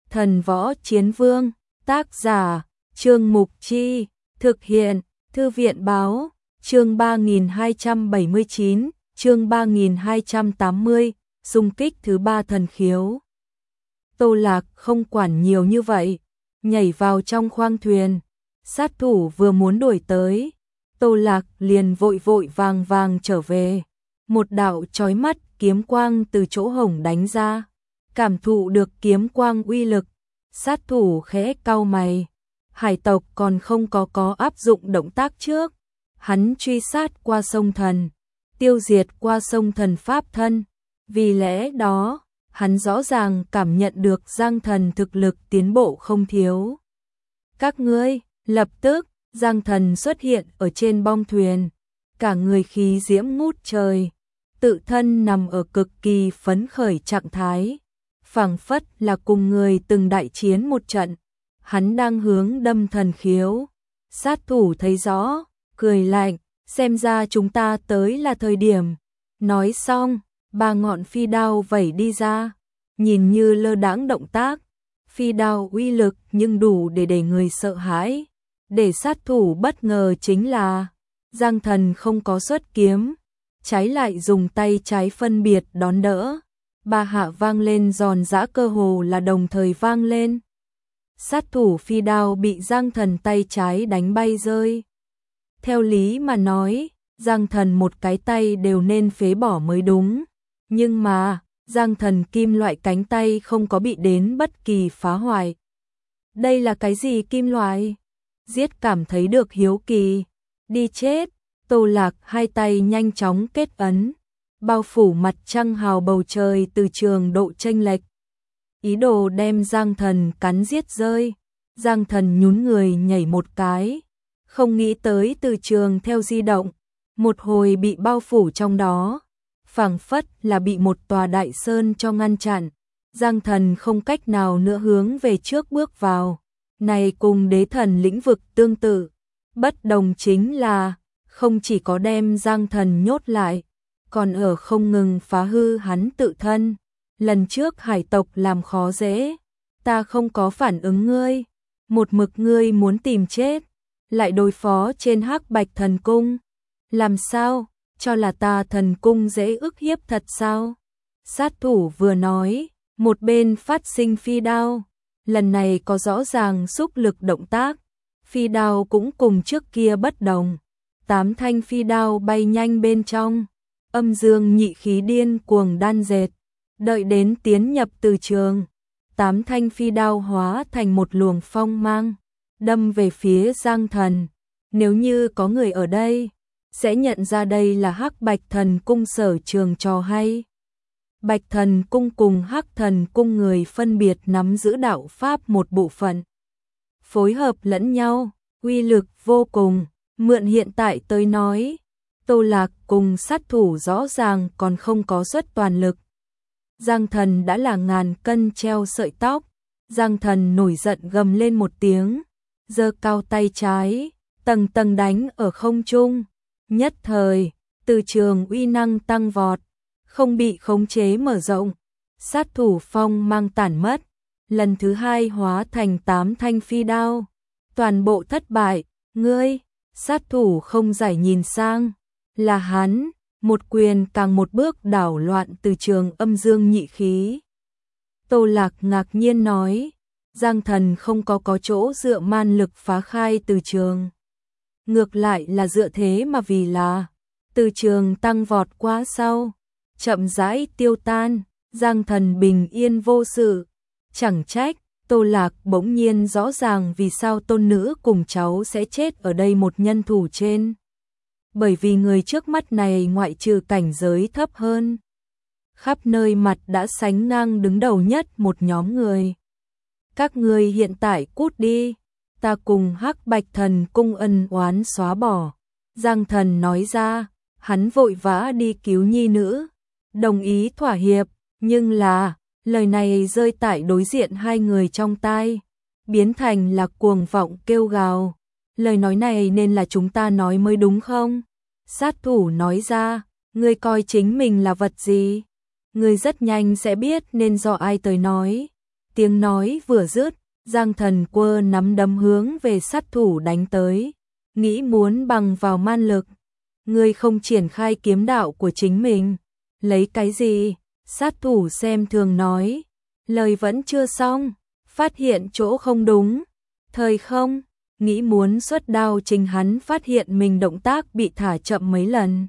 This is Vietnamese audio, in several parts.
Thần Võ Chiến Vương, tác giả, Trương Mục Chi, thực hiện, Thư viện Báo, chương 3279, chương 3280, xung kích thứ 3 thần khiếu. Tô Lạc không quản nhiều như vậy, nhảy vào trong khoang thuyền, sát thủ vừa muốn đuổi tới, Tô Lạc liền vội vội vàng vàng trở về, một đạo chói mắt kiếm quang từ chỗ hổng đánh ra, cảm thụ được kiếm quang uy lực, sát thủ khẽ cau mày, hải tộc còn không có áp dụng động tác trước, hắn truy sát qua sông thần, tiêu diệt qua sông thần pháp thân, vì lẽ đó, hắn rõ ràng cảm nhận được Giang Thần thực lực tiến bộ không thiếu. Các ngươi, lập tức, Giang Thần xuất hiện ở trên bong thuyền, cả người khí diễm ngút trời, tự thân nằm ở cực kỳ phấn khởi trạng thái, phảng phất là cùng người từng đại chiến một trận, hắn đang hướng đâm thần khiếu. Sát thủ thấy rõ, cười lạnh, xem ra chúng ta tới là thời điểm. Nói xong, 3 ngọn phi đao vẩy đi ra, nhìn như lơ đãng động tác, phi đao uy lực nhưng đủ để người sợ hãi. Để sát thủ bất ngờ chính là, Giang Thần không có xuất kiếm, trái lại dùng tay trái phân biệt đón đỡ. 3 hạ vang lên giòn giã cơ hồ là đồng thời vang lên. Sát thủ phi đao bị Giang Thần tay trái đánh bay rơi. Theo lý mà nói, Giang Thần một cái tay đều nên phế bỏ mới đúng. Nhưng mà, Giang Thần kim loại cánh tay không có bị đến bất kỳ phá hoại. Đây là cái gì kim loại? Giết cảm thấy được hiếu kỳ. Đi chết, Tô Lạc hai tay nhanh chóng kết ấn, bao phủ mặt trăng hào bầu trời từ trường độ chênh lệch. Ý đồ đem Giang Thần cắn giết rơi. Giang Thần nhún người nhảy một cái, không nghĩ tới từ trường theo di động, một hồi bị bao phủ trong đó, phảng phất là bị một tòa đại sơn cho ngăn chặn. Giang Thần không cách nào nữa hướng về trước bước vào. Này cùng đế thần lĩnh vực tương tự, bất đồng chính là không chỉ có đem Giang Thần nhốt lại, còn ở không ngừng phá hư hắn tự thân. Lần trước hải tộc làm khó dễ, ta không có phản ứng ngươi, một mực ngươi muốn tìm chết, lại đối phó trên Hắc Bạch Thần Cung. Làm sao, cho là ta thần cung dễ ức hiếp thật sao? Sát thủ vừa nói, một bên phát sinh phi đao, lần này có rõ ràng xúc lực động tác, phi đao cũng cùng trước kia bất đồng. 8 thanh phi đao bay nhanh bên trong, âm dương nhị khí điên cuồng đan dệt, đợi đến tiến nhập từ trường, 8 thanh phi đao hóa thành một luồng phong mang, đâm về phía Giang Thần. Nếu như có người ở đây, sẽ nhận ra đây là Hắc Bạch Thần Cung sở trường trò hay. Bạch Thần Cung cùng Hắc Thần Cung người phân biệt nắm giữ đạo pháp một bộ phận, phối hợp lẫn nhau, uy lực vô cùng. Mượn hiện tại tới nói, Tô Lạc cùng sát thủ rõ ràng còn không có xuất toàn lực. Giang Thần đã là ngàn cân treo sợi tóc. Giang Thần nổi giận gầm lên một tiếng, giơ cao tay trái, tầng tầng đánh ở không trung. Nhất thời, từ trường uy năng tăng vọt, không bị khống chế mở rộng. Sát thủ phong mang tản mất, lần thứ 2 hóa thành 8 thanh phi đao. Toàn bộ thất bại, ngươi, sát thủ không giải nhìn sang, là hắn, một quyền càng một bước đảo loạn từ trường âm dương nhị khí. Tô Lạc ngạc nhiên nói, Giang Thần không có chỗ dựa man lực phá khai từ trường. Ngược lại là dựa thế mà vì là, từ trường tăng vọt quá sau, chậm rãi tiêu tan, Giang Thần bình yên vô sự. Chẳng trách, Tô Lạc bỗng nhiên rõ ràng vì sao tôn nữ cùng cháu sẽ chết ở đây một nhân thủ trên. Bởi vì người trước mắt này ngoại trừ cảnh giới thấp hơn, khắp nơi mặt đã sánh ngang đứng đầu nhất một nhóm người. Các ngươi hiện tại cút đi, ta cùng Hắc Bạch Thần Cung ân oán xóa bỏ. Giang Thần nói ra, hắn vội vã đi cứu nhi nữ, đồng ý thỏa hiệp, nhưng là, lời này rơi tại đối diện hai người trong tai, biến thành là cuồng vọng kêu gào. Lời nói này nên là chúng ta nói mới đúng không? Sát thủ nói ra, ngươi coi chính mình là vật gì? Ngươi rất nhanh sẽ biết nên do ai tới nói. Tiếng nói vừa dứt, Giang Thần quơ nắm đấm hướng về sát thủ đánh tới, nghĩ muốn bằng vào man lực. Ngươi không triển khai kiếm đạo của chính mình, lấy cái gì? Sát thủ xem thường nói, lời vẫn chưa xong, phát hiện chỗ không đúng, thời không, nghĩ muốn xuất đao chính hắn phát hiện mình động tác bị thả chậm mấy lần.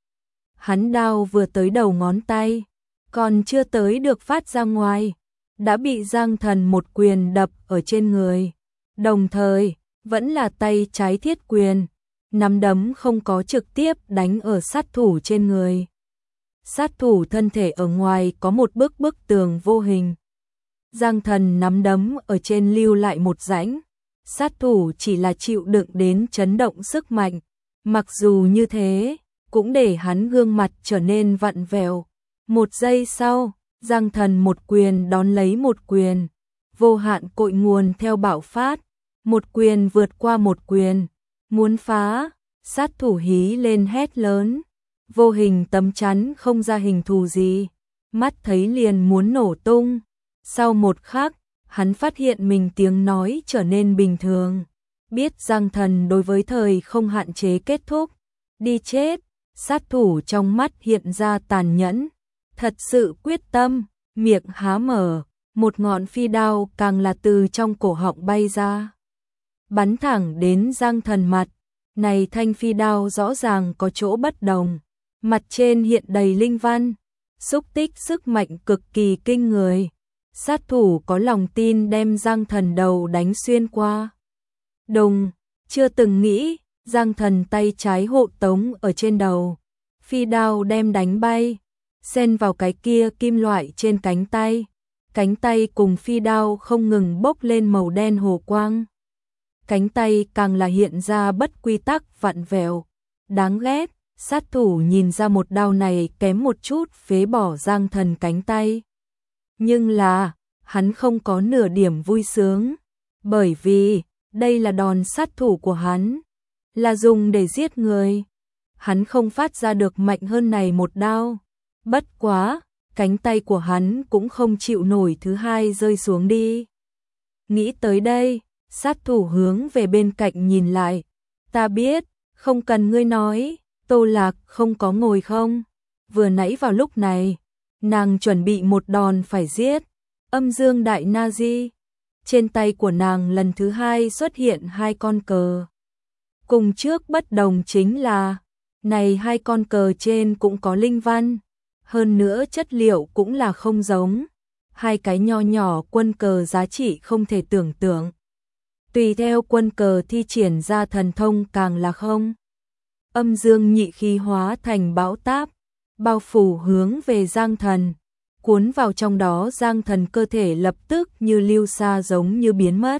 Hắn đao vừa tới đầu ngón tay, còn chưa tới được phát ra ngoài, đã bị Giang Thần một quyền đập ở trên người, đồng thời, vẫn là tay trái thiết quyền, nắm đấm không có trực tiếp đánh ở sát thủ trên người. Sát thủ thân thể ở ngoài có một bức tường vô hình. Giang Thần nắm đấm ở trên lưu lại một rãnh, sát thủ chỉ là chịu đựng đến chấn động sức mạnh, mặc dù như thế, cũng để hắn gương mặt trở nên vặn vẹo. Một giây sau, Giang Thần một quyền đón lấy một quyền, vô hạn cội nguồn theo bạo phát, một quyền vượt qua một quyền, muốn phá, sát thủ hí lên hét lớn, vô hình tấm chắn không ra hình thù gì, mắt thấy liền muốn nổ tung. Sau một khắc, hắn phát hiện mình tiếng nói trở nên bình thường, biết Giang Thần đối với thời không hạn chế kết thúc, đi chết, sát thủ trong mắt hiện ra tàn nhẫn, thật sự quyết tâm, miệng há mở, một ngọn phi đao càng là từ trong cổ họng bay ra, bắn thẳng đến Giang Thần mặt. Này thanh phi đao rõ ràng có chỗ bất đồng, mặt trên hiện đầy linh văn, xúc tích sức mạnh cực kỳ kinh người. Sát thủ có lòng tin đem Giang Thần đầu đánh xuyên qua. Đùng, chưa từng nghĩ, Giang Thần tay trái hộ tống ở trên đầu, phi đao đem đánh bay, xen vào cái kia kim loại trên cánh tay cùng phi đao không ngừng bốc lên màu đen hồ quang. Cánh tay càng là hiện ra bất quy tắc vặn vẹo, đáng ghét, sát thủ nhìn ra một đao này kém một chút phế bỏ Giang Thần cánh tay. Nhưng là, hắn không có nửa điểm vui sướng, bởi vì, đây là đòn sát thủ của hắn, là dùng để giết người. Hắn không phát ra được mạnh hơn này một đao, bất quá, cánh tay của hắn cũng không chịu nổi thứ hai rơi xuống đi. Nghĩ tới đây, sát thủ hướng về bên cạnh nhìn lại, ta biết, không cần ngươi nói, Tô Lạc không có ngồi không? Vừa nãy vào lúc này, nàng chuẩn bị một đòn phải giết Âm Dương Đại Na Di. Trên tay của nàng lần thứ hai xuất hiện hai con cờ. Cùng trước bất đồng chính là, này hai con cờ trên cũng có linh văn, hơn nữa chất liệu cũng là không giống. Hai cái nho nhỏ quân cờ giá trị không thể tưởng tượng. Tùy theo quân cờ thi triển ra thần thông càng là không. Âm dương nhị khí hóa thành bão táp, bao phủ hướng về Giang Thần, cuốn vào trong đó. Giang Thần cơ thể lập tức như lưu sa giống như biến mất.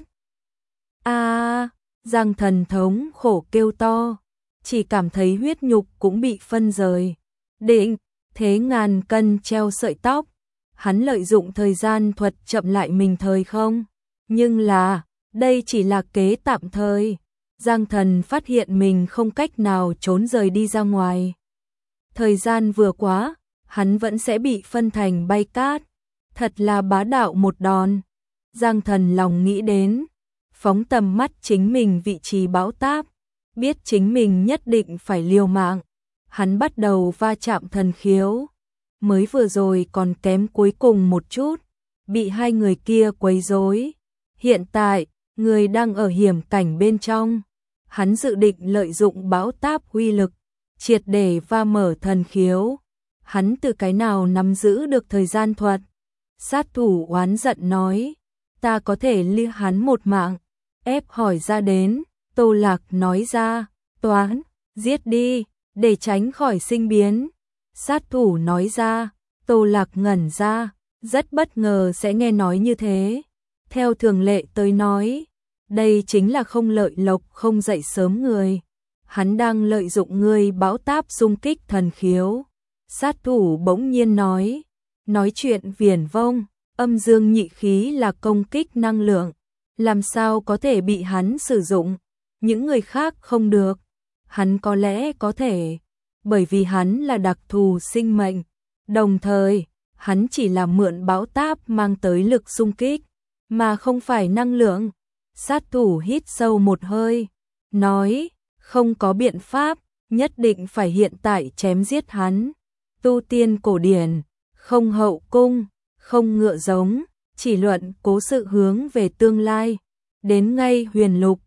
Giang Thần thống khổ kêu to, chỉ cảm thấy huyết nhục cũng bị phân rời. Định, thế ngàn cân treo sợi tóc, hắn lợi dụng thời gian thuật chậm lại mình thời không, nhưng là, đây chỉ là kế tạm thời. Giang Thần phát hiện mình không cách nào trốn rời đi ra ngoài. Thời gian vừa quá, hắn vẫn sẽ bị phân thành bay cát. Thật là bá đạo một đòn. Giang Thần lòng nghĩ đến, phóng tầm mắt chính mình vị trí bão táp, biết chính mình nhất định phải liều mạng. Hắn bắt đầu va chạm thần khiếu. Mới vừa rồi còn kém cuối cùng một chút, bị hai người kia quấy rối. Hiện tại, người đang ở hiểm cảnh bên trong. Hắn dự định lợi dụng bão táp uy lực, triệt để va mở thần khiếu. Hắn từ cái nào nắm giữ được thời gian thuật? Sát thủ oán giận nói, ta có thể lưu hắn một mạng. Ép hỏi ra đến, Tô Lạc nói ra, toán, giết đi, để tránh khỏi sinh biến. Sát thủ nói ra, Tô Lạc ngẩn ra, rất bất ngờ sẽ nghe nói như thế. Theo thường lệ tới nói, đây chính là không lợi lộc không dậy sớm người. Hắn đang lợi dụng người bão táp xung kích thần khiếu. Sát thủ bỗng nhiên nói chuyện viển vông, âm dương nhị khí là công kích năng lượng, làm sao có thể bị hắn sử dụng, những người khác không được. Hắn có lẽ có thể, bởi vì hắn là đặc thù sinh mệnh, đồng thời, hắn chỉ là mượn bão táp mang tới lực xung kích, mà không phải năng lượng. Sát thủ hít sâu một hơi, nói, không có biện pháp, nhất định phải hiện tại chém giết hắn. Tu tiên cổ điển, không hậu cung, không ngựa giống, chỉ luận cố sự hướng về tương lai. Đến ngay huyền lục,